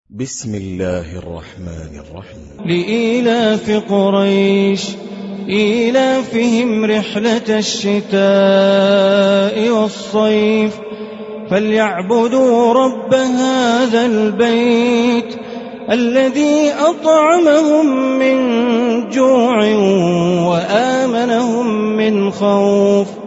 بسم الله الرحمن الرحيم. لإيلاف قريش إيلافهم رحلة الشتاء والصيف فليعبدوا رب هذا البيت الذي أطعمهم من جوع وآمنهم من خوف.